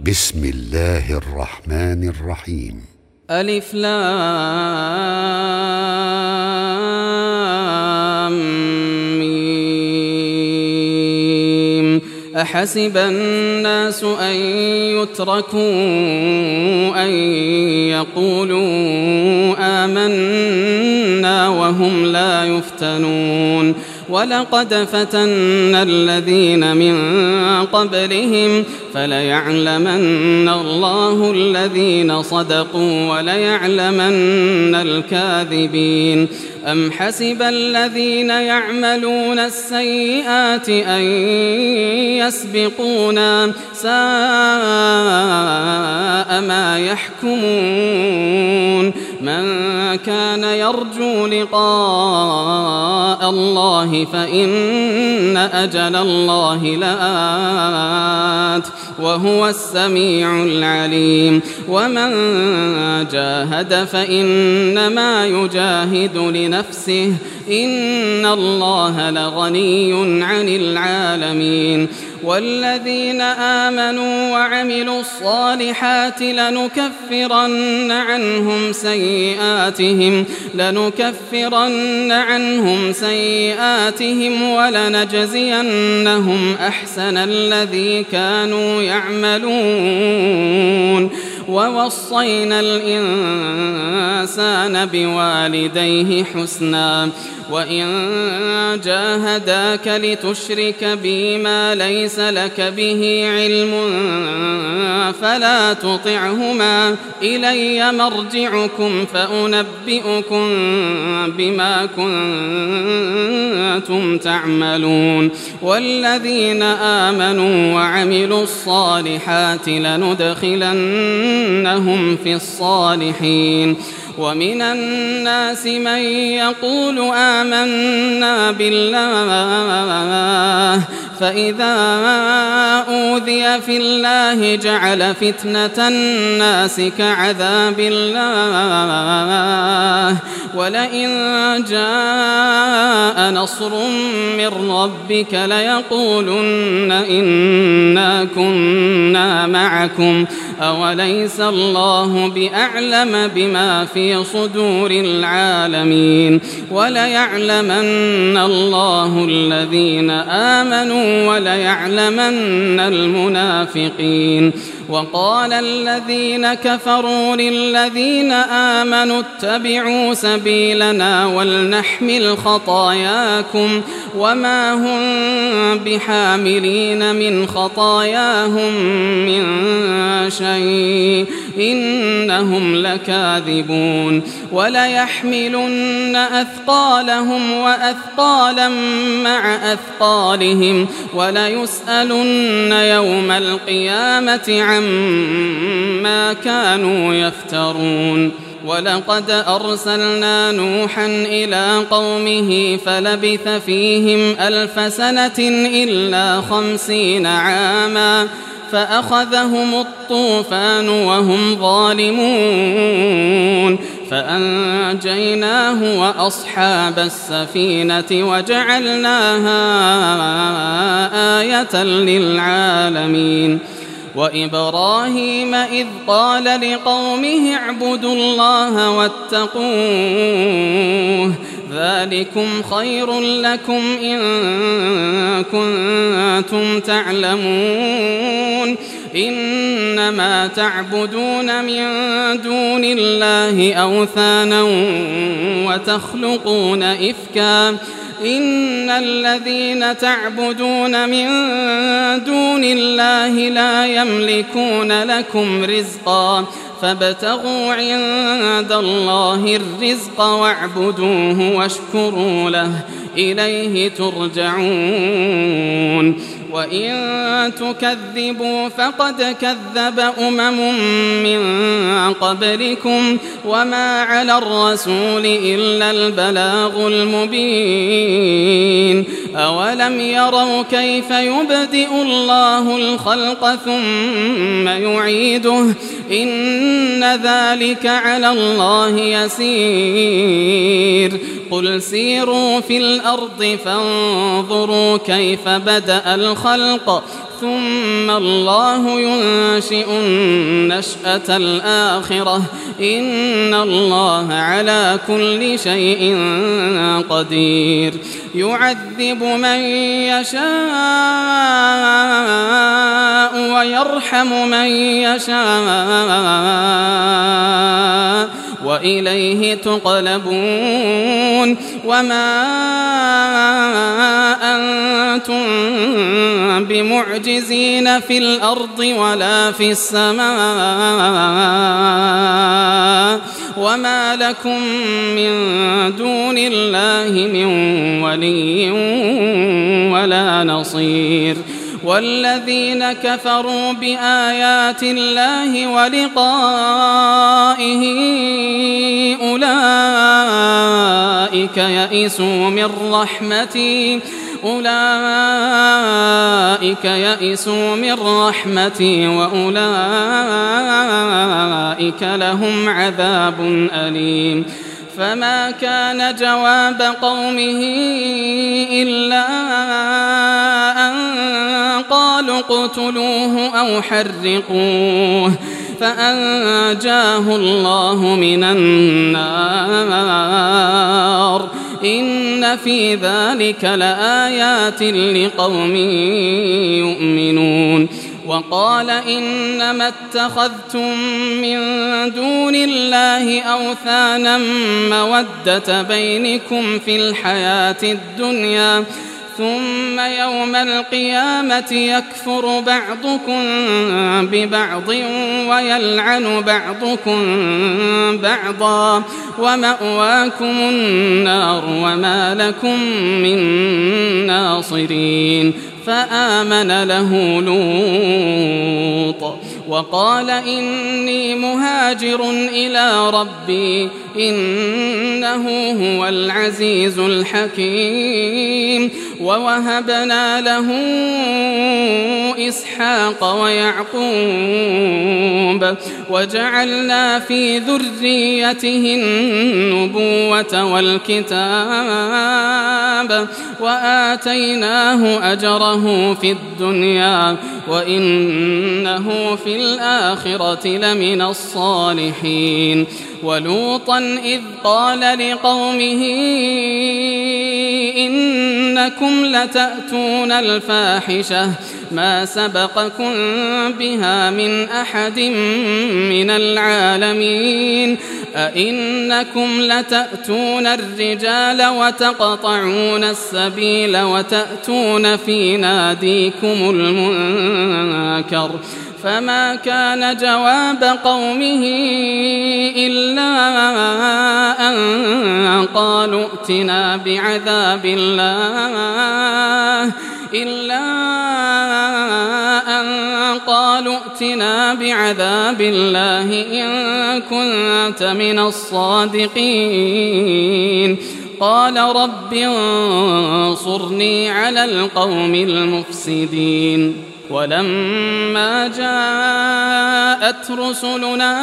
بسم الله الرحمن الرحيم. ألف لام ميم. أحسب الناس أن يتركوا أن يقولوا آمنا وهم لا يفتنون. ولقد فتنا الذين من قبلهم فليعلمن الله الذين صدقوا وليعلمن الكاذبين. أم حسب الذين يعملون السيئات أن يسبقونا ساء ما يحكمون. من كان يرجو لقاء الله فإن أجل الله لآت وهو السميع العليم. ومن جاهد فإنما يجاهد لنفسه إن الله لغني عن العالمين. والذين آمنوا وعملوا الصالحات لنكفرن عنهم سيئاتهم ولنجزينهم أحسن الذي كانوا يعملون. ووصينا الإنسان بوالديه حسنا وإن جاهداك لتشرك بي ما ليس لك به علم فلا تطعهما إلي مرجعكم فأنبئكم بما كنتم تعملون. والذين آمنوا وعملوا الصالحات لندخلنهم في الصالحين. ومن الناس من يقول آمنا بالله فإذا أوذي في الله جعل فتنة الناس كعذاب الله ولئن جاء نصر من ربك ليقولن إنا كنا معكم أوليس الله بأعلم بما في صدور العالمين. وليعلمن الله الذين آمنوا وليعلمن المنافقين. وقال الذين كفروا للذين آمنوا اتبعوا سبيلنا ولنحمل خطاياكم وما هم بحاملين من خطاياهم من شيء إنهم لكاذبون. وليحملن أثقالهم وأثقالا مع أثقالهم وليسألن يوم القيامة عما كانوا يفترون. ولقد أرسلنا نوحا إلى قومه فلبث فيهم 1000 سنة إلا 50 عاما فأخذهم الطوفان وهم ظالمون فأنجيناه وأصحاب السفينة وجعلناها آية للعالمين. وإبراهيم إذ قال لقومه اعبدوا الله واتقوه ذلكم خير لكم إن كنتم تعلمون. إنما تعبدون من دون الله أوثانا وتخلقون إفكا إن الذين تعبدون من دون الله لا يملكون لكم رزقا فابتغوا عند الله الرزق واعبدوه واشكروا له إليه ترجعون. وإن تكذبوا فقد كذب من قبلكم وما على الرسول إلا البلاغ المبين. أولم يروا كيف يبدئ الله الخلق ثم يعيده إن ذلك على الله يسير. قل سيروا في الأرض فانظروا كيف بدأ الخلق ثم الله ينشئ النشأة الآخرة إن الله على كل شيء قدير يعذب من يشاء ويرحم من يشاء وإليه تقلبون وما أنتم بمعجزين في الأرض ولا في السماء وما لكم من دون الله من ولي ولا نصير والذين كفروا بآيات الله ولقائه أولئك يئسوا من رحمتي وأولئك لهم عذاب أليم فما كان جواب قومه إلا أن قالوا اقتلوه أو حرقوه فأنجاه الله من النار إن في ذلك لآيات لقوم يؤمنون وقال إنما اتخذتم من دون الله أوثانا مودة بينكم في الحياة الدنيا ثم يوم القيامة يكفر بعضكم ببعض ويلعن بعضكم بعضا ومأواكم النار وما لكم من ناصرين فآمن له لوط وقال إني مهاجر إلى ربي إنه هو العزيز الحكيم ووهبنا له إسحاق ويعقوب وجعلنا في ذريته النبوة والكتاب وآتيناه أجره في الدنيا وإنه في الآخرة لمن الصالحين ولوطا إذ قال لقومه إنكم لتأتون الفاحشة ما سبقكم بها من أحد من العالمين أئنكم لتأتون الرجال وتقطعون السبيل وتأتون في ناديكم المنكر فما كان جواب قومه إلا أن قالوا ائتنا بعذاب الله إن كنت من الصادقين قال رب انصرني على القوم المفسدين ولما جاءت رسلنا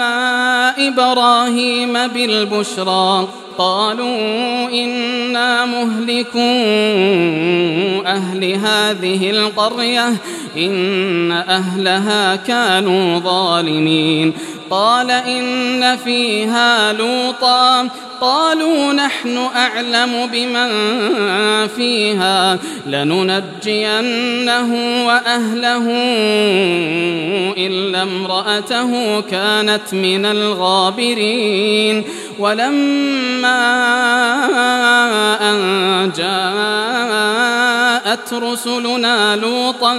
إبراهيم بالبشرى قالوا إنا مهلكو أهل هذه القرية إن أهلها كانوا ظالمين قال إن فيها لوطا قالوا نحن أعلم بمن فيها لننجينه وأهله إلا امرأته كانت من الغابرين ولما أن جاءت رسلنا لوطا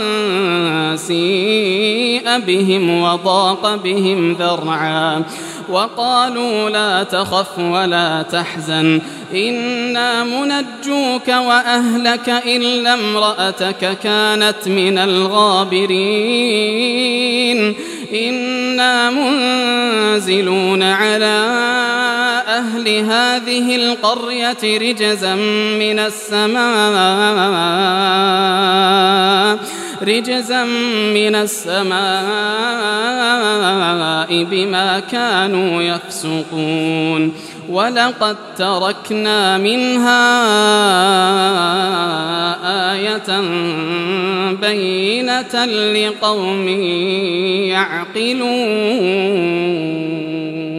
سيء بهم وضاق بهم ذرعا وقالوا لا تخف ولا تحزن إنا منجوك وأهلك إلا امرأتك كانت من الغابرين إنا منزلون على أهل هذه القرية رجزا من السماء بما كانوا يفسقون ولقد تركنا منها آية بينة لقوم يعقلون.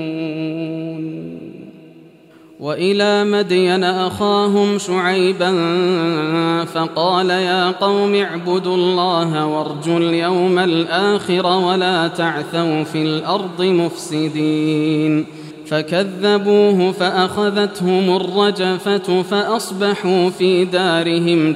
وإلى مدين أخاهم شعيبا فقال يا قوم اعبدوا الله وارجوا اليوم الآخر ولا تعثوا في الأرض مفسدين. فكذبوه فأخذتهم الرجفة فأصبحوا في دارهم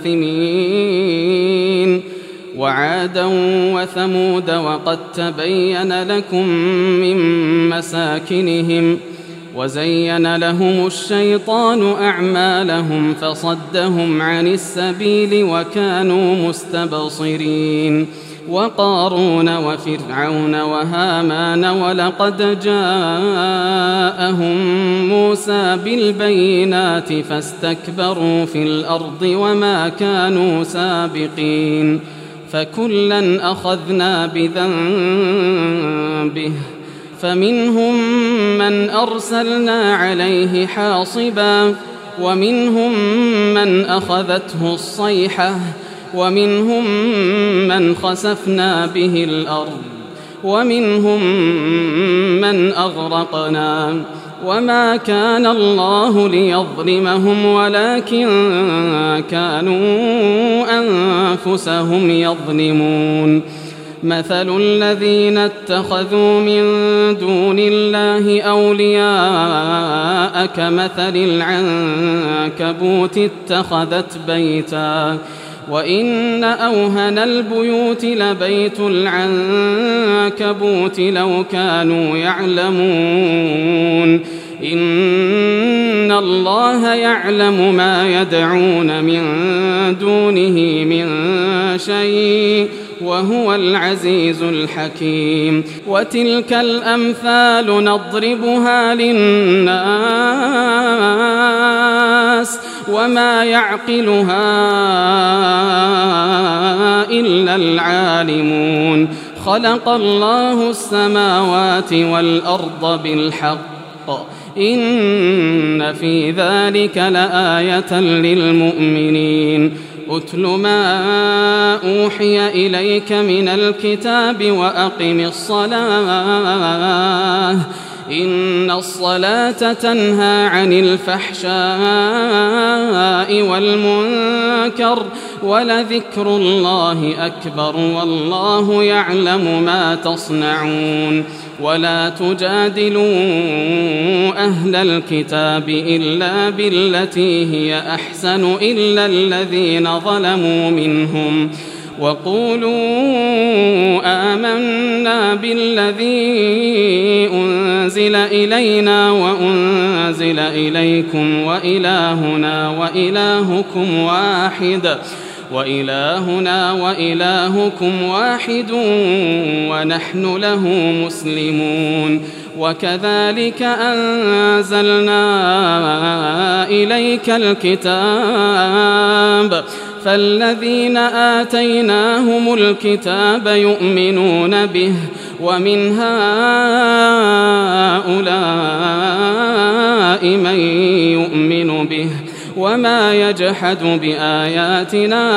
جاثمين. وعادا وثمود وقد تبين لكم من مساكنهم وزين لهم الشيطان أعمالهم فصدهم عن السبيل وكانوا مستبصرين. وقارون وفرعون وهامان ولقد جاءهم موسى بالبينات فاستكبروا في الأرض وما كانوا سابقين. فكلا أخذنا بذنبه فمنهم من أرسلنا عليه حاصبا ومنهم من أخذته الصيحة ومنهم من خسفنا به الأرض ومنهم من أغرقنا. وما كان الله ليظلمهم ولكن كانوا أنفسهم يظلمون. مثل الذين اتخذوا من دون الله أولياء كمثل العنكبوت اتخذت بيتا وإن أوهن البيوت لبيت العنكبوت لو كانوا يعلمون. إن الله يعلم ما يدعون من دونه من شيء وهو العزيز الحكيم. وتلك الأمثال نضربها للناس وما يعقلها إلا العالمون. خلق الله السماوات والأرض بالحق إن في ذلك لآية للمؤمنين. أتل ما أوحي إليك من الكتاب وأقم الصلاة إن الصلاة تنهى عن الفحشاء والمنكر ولذكر الله أكبر والله يعلم ما تصنعون. ولا تجادلوا أهل الكتاب إلا بالتي هي أحسن إلا الذين ظلموا منهم وقولوا آمنا بالذي أنزل إلينا وأنزل إليكم وإلهنا وإلهكم واحد ونحن له مسلمون. وكذلك أنزلنا إليك الكتاب فالذين آتيناهم الكتاب يؤمنون به ومن هؤلاء من يؤمن به وما يجحد بآياتنا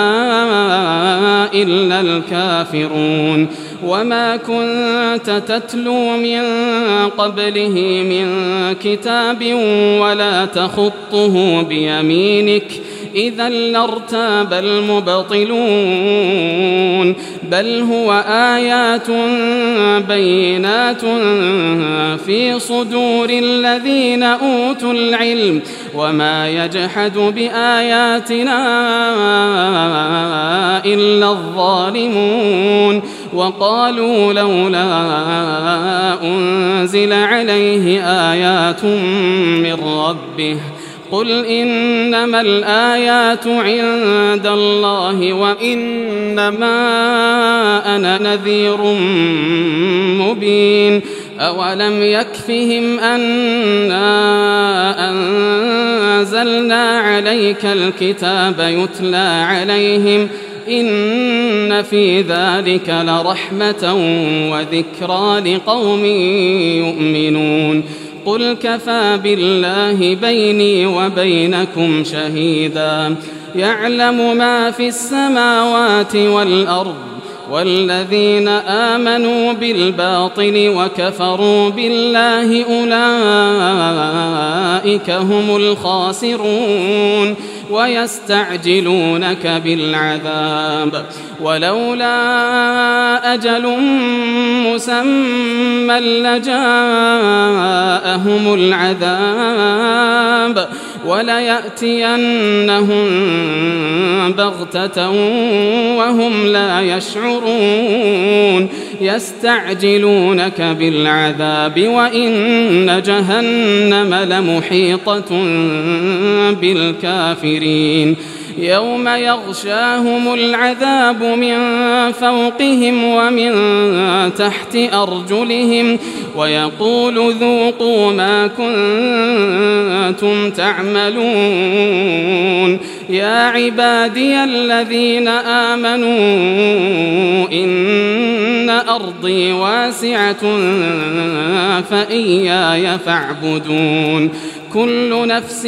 إلا الكافرون. وما كنت تتلو من قبله من كتاب ولا تخطه بيمينك إذا لارتاب المبطلون بل هو آيات بينات في صدور الذين أوتوا العلم وما يجحد بآياتنا إلا الظالمون. وقالوا لولا أنزل عليه آيات من ربه قل إنما الآيات عند الله وإنما أنا نذير مبين. أولم يكفهم أنا أنزلنا عليك الكتاب يتلى عليهم إن في ذلك لرحمة وذكرى لقوم يؤمنون قل كفى بالله بيني وبينكم شهيدا يعلم ما في السماوات والأرض والذين آمنوا بالباطل وكفروا بالله أولئك هم الخاسرون ويستعجلونك بالعذاب ولولا أجل مسمى لجاءهم العذاب وليأتينهم بغتة وهم لا يشعرون يستعجلونك بالعذاب وإن جهنم لمحيطة بالكافرين يوم يغشاهم العذاب من فوقهم ومن تحت أرجلهم ويقول ذوقوا ما كنتم تعملون يا عبادي الذين آمنوا إن أرضي واسعة فإياي فاعبدون كل نفس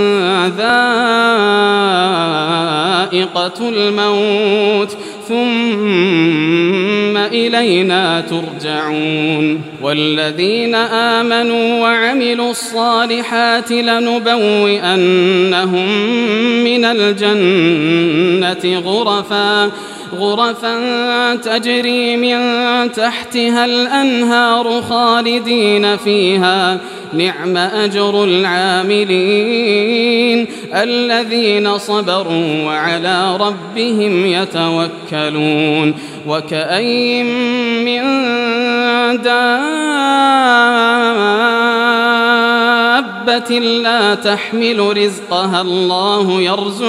ذائقة الموت ثم إلينا ترجعون والذين آمنوا وعملوا الصالحات لنبوئنهم من الجنة غرفا تجري من تحتها الأنهار خالدين فيها نعم أجر العاملين الذين صبروا وعلى ربهم يتوكلون وكأين من دابة لا تحمل رزقها الله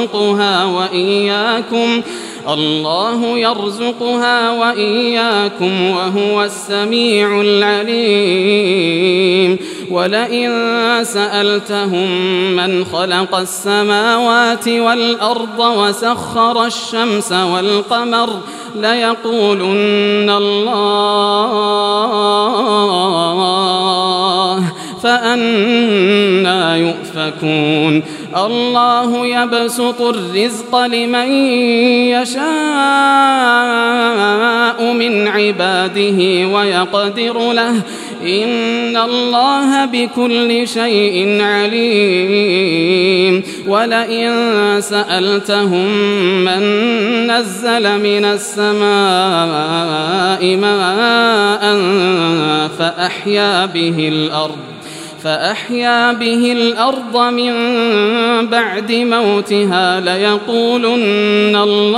يرزقها وإياكم وهو السميع العليم ولئن سألتهم من خلق السماوات والأرض وسخر الشمس والقمر ليقولن الله فأنى يؤفكون الله يبسط الرزق لمن يشاء من عباده ويقدر له إن الله بكل شيء عليم ولئن سألتهم من نزل من السماء ماء فأحيا به الأرض من بعد موتها ليقولن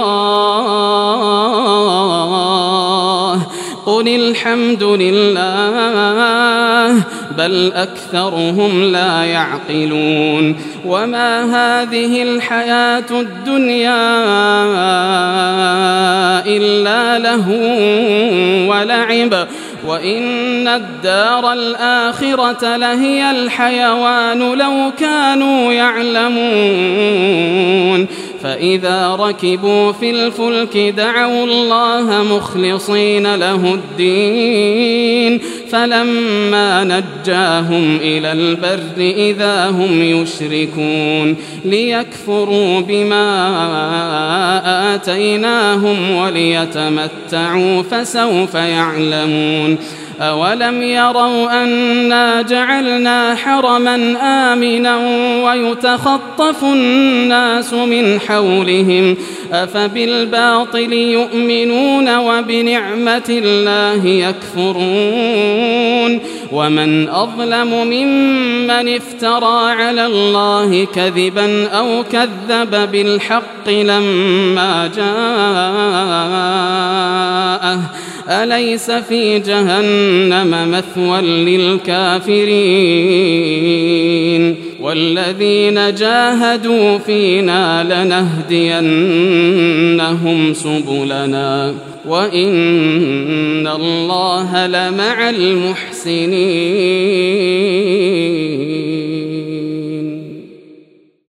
الله قل الحمد لله بل أكثرهم لا يعقلون وما هذه الحياة الدنيا إلا لهو ولعب وإن الدار الآخرة لهي الحيوان لو كانوا يعلمون فإذا ركبوا في الفلك دعوا الله مخلصين له الدين فلما نجاهم إلى البر إذا هم يشركون ليكفروا بما آتيناهم وليتمتعوا فسوف يعلمون أولم يروا أنا جعلنا حرما آمنا ويتخطف الناس من حولهم أفبالباطل يؤمنون وبنعمة الله يكفرون ومن أظلم ممن افترى على الله كذبا أو كذب بالحق لما جاءه أليس في جهنم مثوى للكافرين والذين جاهدوا فينا لنهدينهم سبلنا وإن الله لمع المحسنين